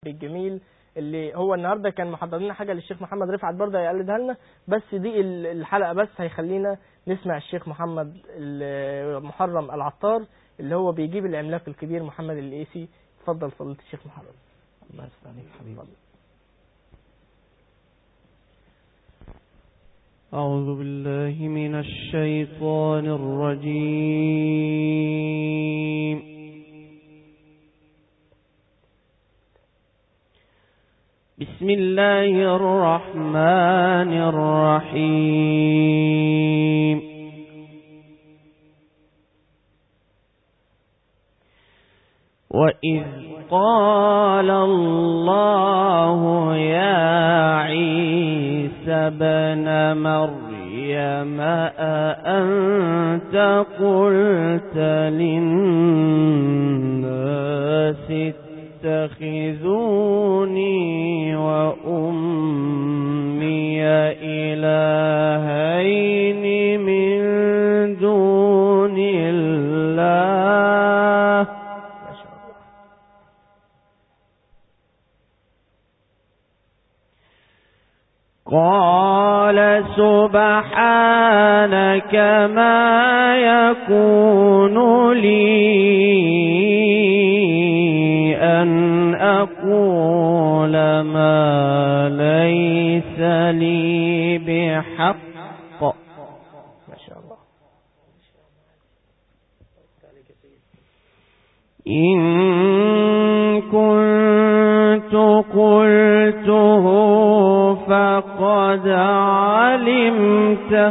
الجميل اللي هو النهارده كان محضر لنا حاجه للشيخ محمد رفعت برضه هيقلدها لنا، بس دي الحلقه بس هيخلينا نسمع الشيخ محمد محرم العطار اللي هو بيجيب العملاق الكبير محمد القيسي. اتفضل فضيلة الشيخ محرم. الله يسلمك حبيبي. أعوذ بالله من الشيطان الرجيم. بسم الله الرحمن الرحيم. وإذ قال الله يا عيسى ابن مريم أأنت قلت للناس اتخذوني وأمي إلهين من دون الله قال سبحانك ما يكون لي أن أقول ما ليس لي بحق. ما شاء الله. إن كنت قلته فقد علمت.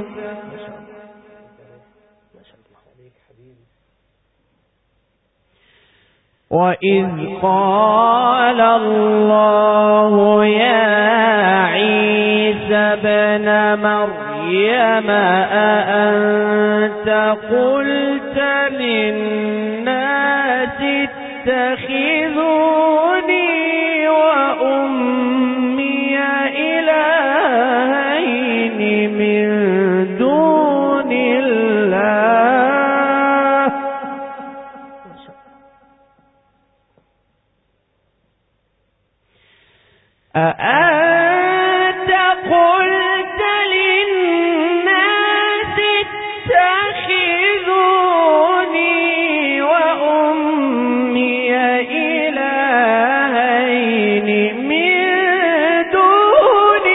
وإذ قال الله يا عيسى ابن مريم أأنت قلت للناس اتخذوني وأمي إلهين من دون الله أأنت قلت للناس اتخذوني وأمي إلهين من دون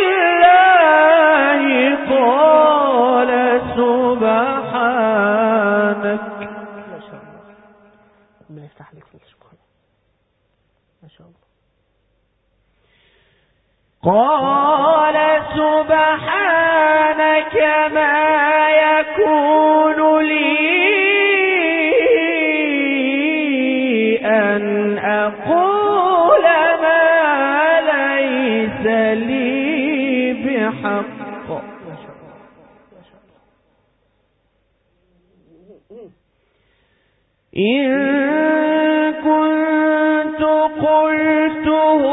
الله قال سبحانك. ما شاء الله. ربنا يفتح لك في الشكر. ما شاء الله. قال سبحانك ما يكون لي أن أقول ما ليس لي بحق. إن كنت قلته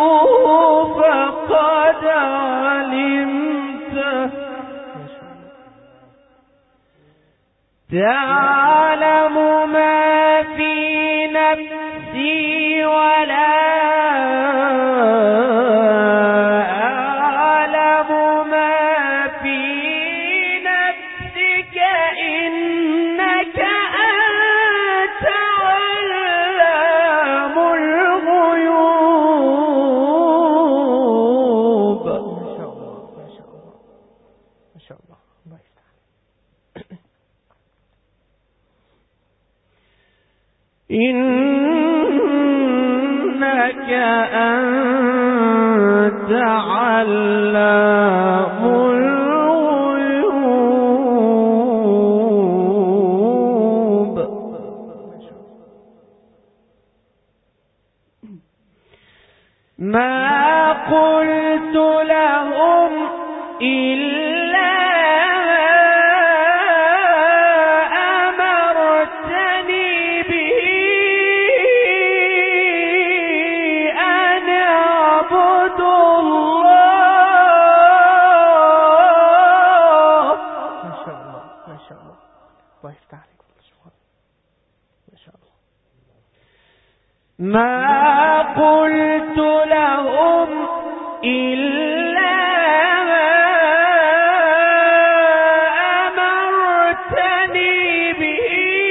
فقد علمت. تعلم ما في نفسي ولا أعلم ما في نفسك إنك أنت علام الغيوب. ما شاء الله. ما شاء الله. ما شاء الله. الله يفتح. إنك أنت علام الغيوب. ما قلت لهم إلا أمرتني به أن أعبدوا الله. ما شاء الله. ما شاء الله. الله يفتح عليك. ما شاء الله. ما قلت إلا ما أمرتني به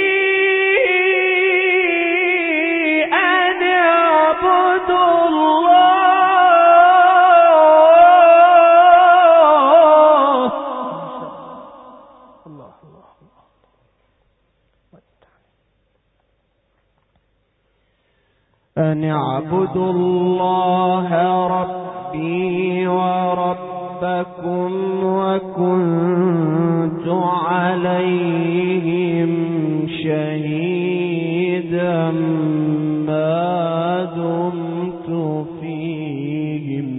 أن أعبد الله. أن اعبدوا الله ربي وربكم وكنت عليهم شهيدا ما دمت فيهم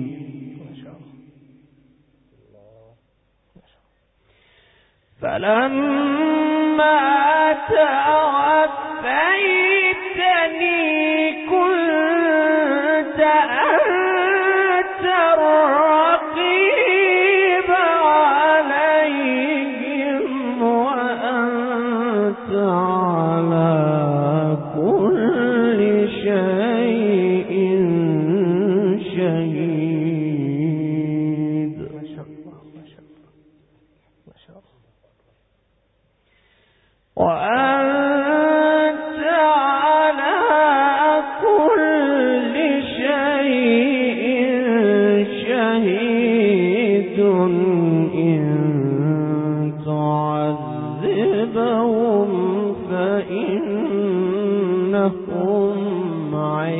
فلما توفيتني كنت أنت الرقيب عليهم وأنت على كل شيء شهيد. ما شاء الله ما شاء الله ما شاء الله. وأنت على كل شيء شهيد إن تعذبهم فإنهم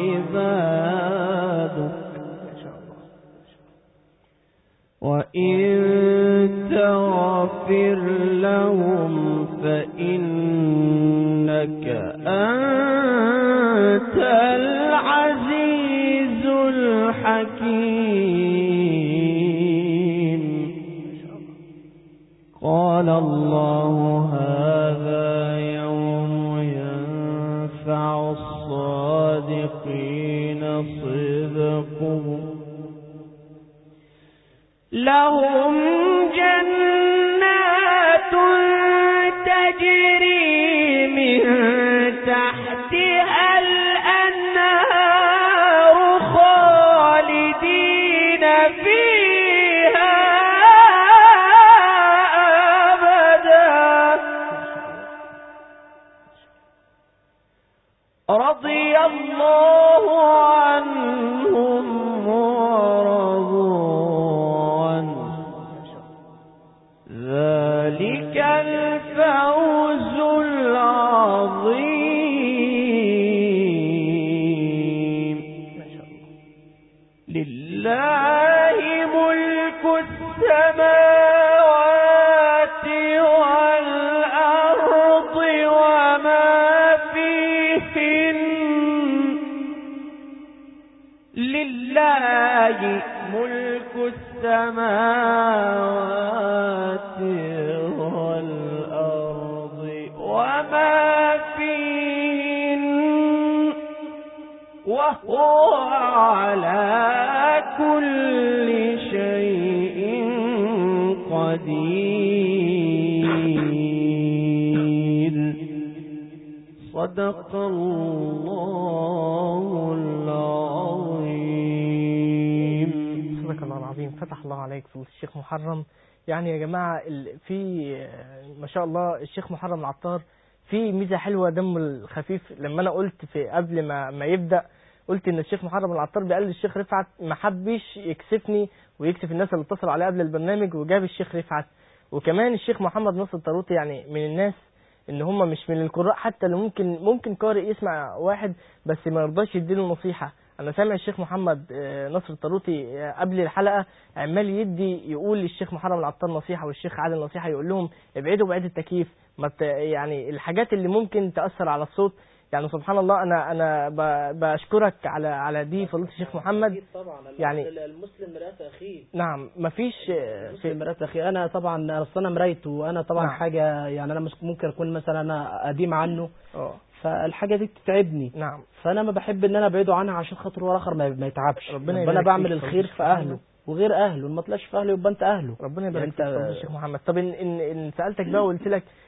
عبادك وإن تغفر لهم فإنك أنت العزيز الحكيم. قال الله هذا يوم ينفع الصادقين صدقهم لهم جنات تجري من تحتها الأنهار خالدين فيها أبدا رضي الله عنهم ورضوا عنه ذلك الفوز العظيم. لله ملك السماوات والأرض وما فيهن لله ملك السماوات والأرض وما فيهن وهو على كل شيء قدير. صدق الله العظيم. صدق الله العظيم. فتح الله عليك فضيلة الشيخ محرم. يعني يا جماعة في ما شاء الله الشيخ محرم العطار في ميزة حلوة دمه الخفيف. لما أنا قلت في قبل ما يبدأ قلت إن الشيخ محرم العطار بيقلد الشيخ رفعت، ما حبش يكسفني ويكسف الناس اللي اتصلوا عليه قبل البرنامج وجاب الشيخ رفعت. وكمان الشيخ محمد نصر الطاروطي يعني من الناس ان هم مش من القراء حتى اللي ممكن قارئ يسمع واحد بس ما يرضاش يديله نصيحة. انا سامع الشيخ محمد نصر الطاروطي قبل الحلقة عمال يقول للشيخ محرم العطار نصيحة والشيخ عادل نصيحة، يقول لهم ابعدوا بعيد التكييف، يعني الحاجات اللي ممكن تأثر على الصوت. يعني سبحان الله انا بشكرك على دي فضيلة الشيخ محمد. طبعا يعني المسلم مرآة اخيه. نعم مفيش المسلم مرآة اخيه. انا طبعا انا مرايته وانا طبعا نعم. حاجه يعني انا ممكن اكون مثلا انا قديم عنه فالحاجه دي بتتعبني. نعم. فانا ما بحب ان انا ابعده عنها عشان خاطر هو الاخر ما يتعبش. ربنا انا بعمل الخير في اهله وغير اهله، ما طلعش في اهله يبقى انت اهله. ربنا يبارك يعني فيك يا شيخ محمد. طب ان سالتك بقى وقلت لك